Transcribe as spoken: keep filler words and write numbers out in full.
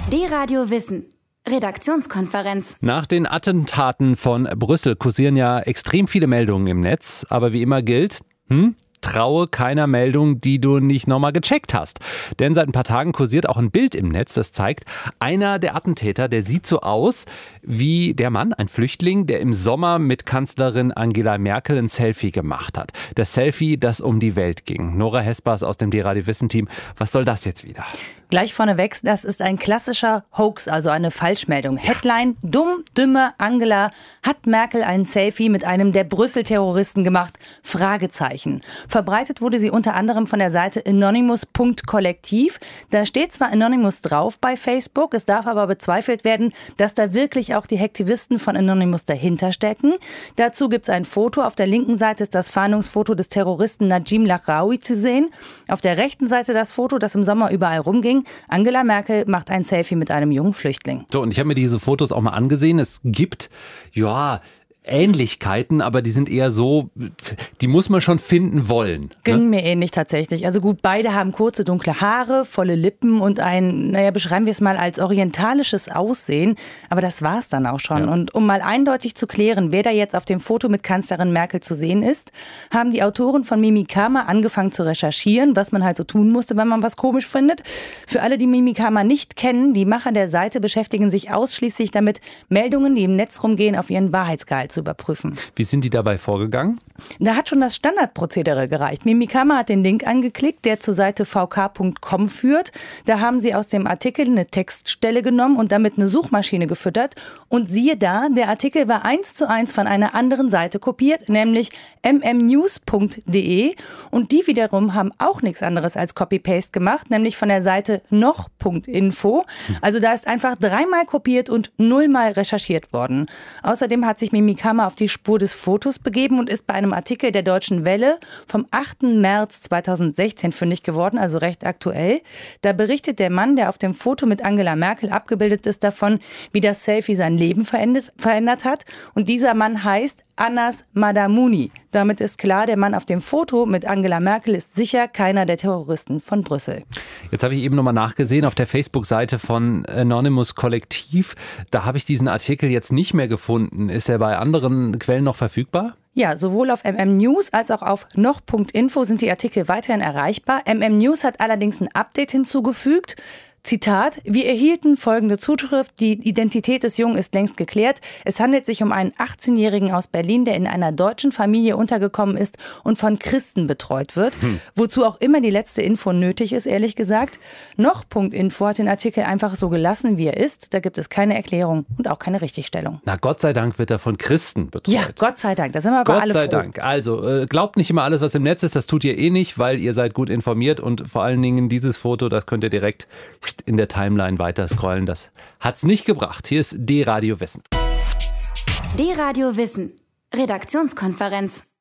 D-Radio Wissen. Redaktionskonferenz. Nach den Attentaten von Brüssel kursieren ja extrem viele Meldungen im Netz. Aber wie immer gilt, hm, traue keiner Meldung, die du nicht nochmal gecheckt hast. Denn seit ein paar Tagen kursiert auch ein Bild im Netz, das zeigt, einer der Attentäter, der sieht so aus wie der Mann, ein Flüchtling, der im Sommer mit Kanzlerin Angela Merkel ein Selfie gemacht hat. Das Selfie, das um die Welt ging. Nora Hespers aus dem D-Radio Wissen-Team. Was soll das jetzt wieder? Gleich vorneweg, das ist ein klassischer Hoax, also eine Falschmeldung. Ja. Headline: Dumm, dümmer Angela hat Merkel ein Selfie mit einem der Brüssel-Terroristen gemacht? Fragezeichen. Verbreitet wurde sie unter anderem von der Seite anonymous punkt kollektiv. Da steht zwar Anonymous drauf bei Facebook, es darf aber bezweifelt werden, dass da wirklich auch die Hacktivisten von Anonymous dahinter stecken. Dazu gibt es ein Foto. Auf der linken Seite ist das Fahndungsfoto des Terroristen Najim Laghraoui zu sehen. Auf der rechten Seite das Foto, das im Sommer überall rumging. Angela Merkel macht ein Selfie mit einem jungen Flüchtling. So, und ich habe mir diese Fotos auch mal angesehen. Es gibt, ja, Ähnlichkeiten, aber die sind eher so, die muss man schon finden wollen. Ging ne? mir ähnlich tatsächlich. Also gut, beide haben kurze, dunkle Haare, volle Lippen und ein, naja, beschreiben wir es mal als orientalisches Aussehen. Aber das war es dann auch schon. Ja. Und um mal eindeutig zu klären, wer da jetzt auf dem Foto mit Kanzlerin Merkel zu sehen ist, haben die Autoren von Mimikama angefangen zu recherchieren, was man halt so tun musste, wenn man was komisch findet. Für alle, die Mimikama nicht kennen, die Macher der Seite beschäftigen sich ausschließlich damit, Meldungen, die im Netz rumgehen, auf ihren Wahrheitsgehalt zu überprüfen. Wie sind die dabei vorgegangen? Da hat schon das Standardprozedere gereicht. Mimikama hat den Link angeklickt, der zur Seite v k punkt com führt. Da haben sie aus dem Artikel eine Textstelle genommen und damit eine Suchmaschine gefüttert. Und siehe da, der Artikel war eins zu eins von einer anderen Seite kopiert, nämlich m m news punkt d e. Und die wiederum haben auch nichts anderes als Copy-Paste gemacht, nämlich von der Seite noch punkt info. Also da ist einfach dreimal kopiert und nullmal recherchiert worden. Außerdem hat sich Mimikama auf die Spur des Fotos begeben und ist bei einem Artikel der Deutschen Welle vom achten März zweitausendsechzehn fündig geworden, also recht aktuell. Da berichtet der Mann, der auf dem Foto mit Angela Merkel abgebildet ist, davon, wie das Selfie sein Leben verändert, verändert hat. Und dieser Mann heißt Anas Madamouni. Damit ist klar, der Mann auf dem Foto mit Angela Merkel ist sicher keiner der Terroristen von Brüssel. Jetzt habe ich eben nochmal nachgesehen auf der Facebook-Seite von Anonymous Kollektiv. Da habe ich diesen Artikel jetzt nicht mehr gefunden. Ist er bei anderen Quellen noch verfügbar? Ja, sowohl auf M M News als auch auf noch punkt info sind die Artikel weiterhin erreichbar. M M News hat allerdings ein Update hinzugefügt. Zitat: Wir erhielten folgende Zuschrift: Die Identität des Jungen ist längst geklärt. Es handelt sich um einen achtzehnjährigen aus Berlin, der in einer deutschen Familie untergekommen ist und von Christen betreut wird. Hm. Wozu auch immer die letzte Info nötig ist, ehrlich gesagt. noch punkt info hat den Artikel einfach so gelassen, wie er ist. Da gibt es keine Erklärung und auch keine Richtigstellung. Na, Gott sei Dank wird er von Christen betreut. Ja, Gott sei Dank. Da sind wir aber Gott alle froh. Gott sei Dank. Also, äh, glaubt nicht immer alles, was im Netz ist. Das tut ihr eh nicht, weil ihr seid gut informiert. Und vor allen Dingen dieses Foto, das könnt ihr direkt in der Timeline weiter scrollen. Das hat's nicht gebracht. Hier ist D-Radio Wissen. D-Radio Wissen. Redaktionskonferenz.